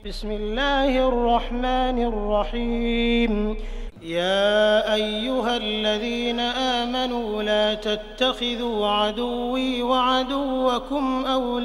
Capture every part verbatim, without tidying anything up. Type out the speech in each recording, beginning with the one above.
بسم الله الرحمن الرحيم. يا أيها الذين آمنوا لا تتخذوا عدوي وعدوكم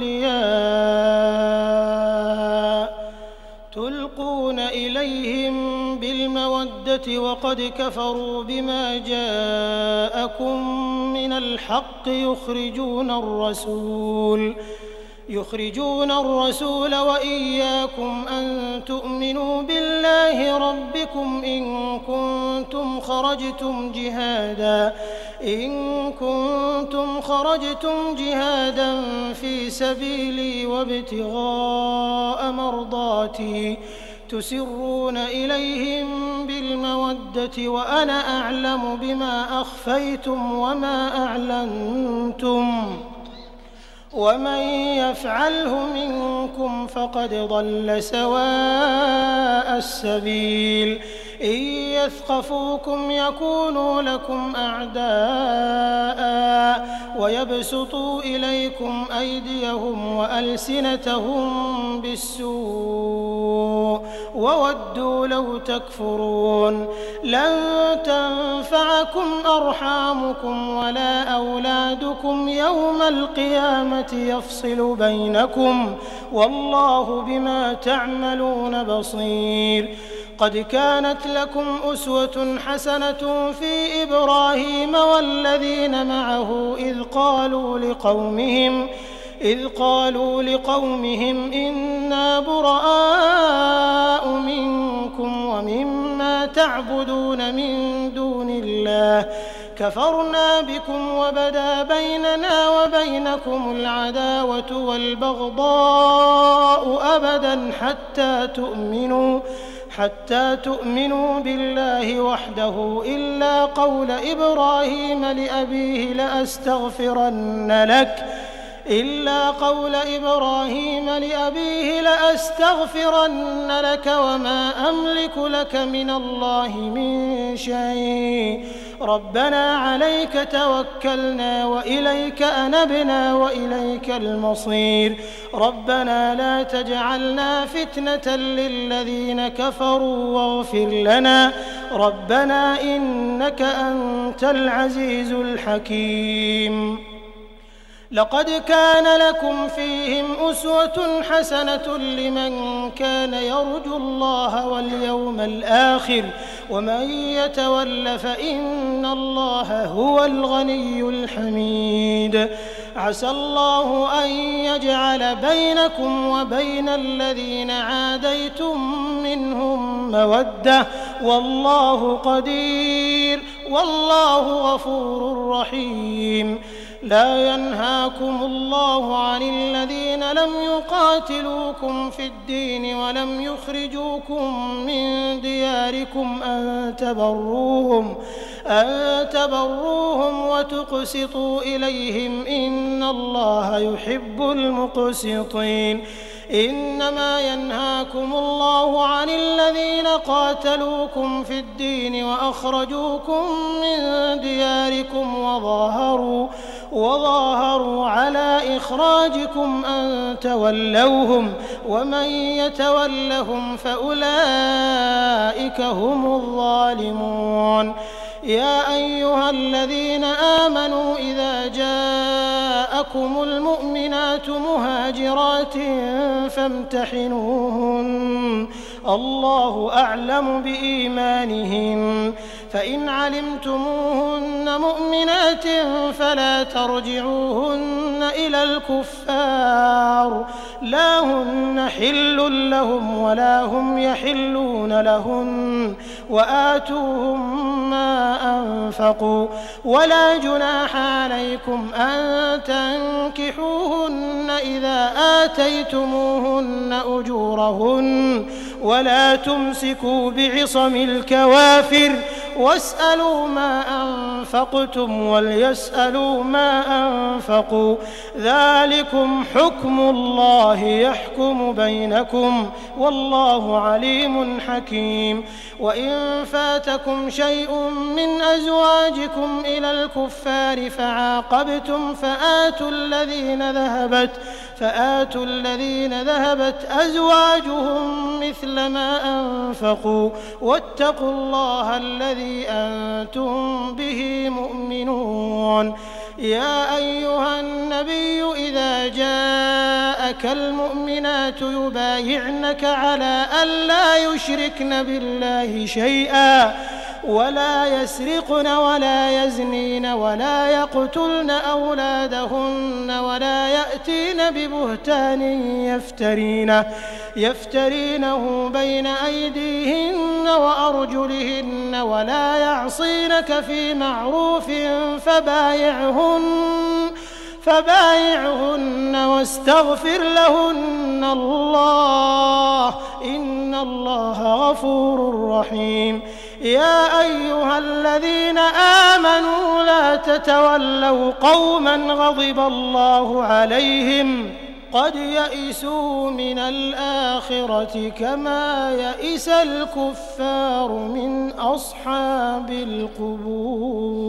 أولياء تلقون إليهم بالمودة وقد كفروا بما جاءكم من الحق يخرجون الرسول يخرجون الرسول وإياكم أن تؤمنوا بالله ربكم إن كنتم خرجتم جهادا إن كنتم خرجتم جهادا في سبيلي وابتغاء مرضاتي تسرون إليهم بالمودة وأنا أعلم بما أخفيتم وما أعلنتم ومن يفعله منكم فقد ضل سواء السبيل. إن يثقفوكم يكونوا لكم أعداء ويبسطوا إليكم أيديهم وألسنتهم بالسوء وودوا لو تكفرون. لن تنفعكم أرحامكم ولا أولادكم يوم القيامة يفصل بينكم والله بما تعملون بصير. قد كانت لكم أسوة حسنة في إبراهيم والذين معه إذ قالوا لقومهم إذ قالوا لقومهم إنا براء منكم ومما تعبدون من دون الله كفرنا بكم وبدا بيننا وبينكم العداوة والبغضاء أبدا حتى تؤمنوا حتى تؤمنوا بالله وحده إلا قول إبراهيم لأبيه لأستغفرن لك إلا قول إبراهيم لأبيه لأستغفرن لك وما أملك لك من الله من شيء ربنا عليك توكلنا وإليك أنبنا وإليك المصير ربنا لا تجعلنا فتنة للذين كفروا واغفر لنا ربنا إنك أنت العزيز الحكيم. لقد كان لكم فيهم أسوة حسنة لمن كان يرجو الله واليوم الآخر ومن يتول فإن الله هو الغني الحميد. عسى الله أن يجعل بينكم وبين الذين عاديتم منهم مودة والله قدير والله غفور رحيم. لا ينهاكم الله عن الذين لم يقاتلوكم في الدين ولم يخرجوكم من دياركم أن تبروهم أن تبروهم وتقسطوا إليهم إن الله يحب المقسطين. إنما ينهاكم الله عن الذين قاتلوكم في الدين وأخرجوكم من دياركم وظاهروا وظاهروا على إخراجكم أن تولوهم ومن يتولهم فأولئك هم الظالمون. يا أيها الذين آمنوا إذا جاءكم المؤمنات مهاجرات فامتحنوهن الله أعلم بإيمانهن فإن علمتموهن مؤمنات فلا ترجعوهن إلى الكفار لا هن حل لهم ولا هم يحلون لهن وآتوهم ما أنفقوا ولا جناح عليكم أن تنكحوهن إذا آتيتموهن أجورهن ولا تمسكوا بعصم الكوافر واسألوا ما أنفقتم وليسألوا ما أنفقوا ذلكم حكم الله يحكم بينكم والله عليم حكيم وإن فاتكم شيء من أزواجكم إلى الكفار فعاقبتم فآتوا الذين ذهبت فآتوا الذين ذهبت أزواجهم مثل ما أنفقوا واتقوا الله الذي أنتم به مؤمنون يا أيها النبي إذا جاءك المؤمنات يبايعنك على أن لا يشركن بالله شيئا ولا يسرقن ولا يزنين ولا يقتلن أولادهن ولا يأتين ببهتان يفترينه, يفترينه بين أيديهن وأرجلهن ولا يعصينك في معروف فبايعهن فبايعهن واستغفر لهن الله إن الله غفور رحيم يا أيها الذين آمنوا لا تتولوا قوما غضب الله عليهم قد يئسوا من الآخرة كما يئس الكفار من أصحاب القبور.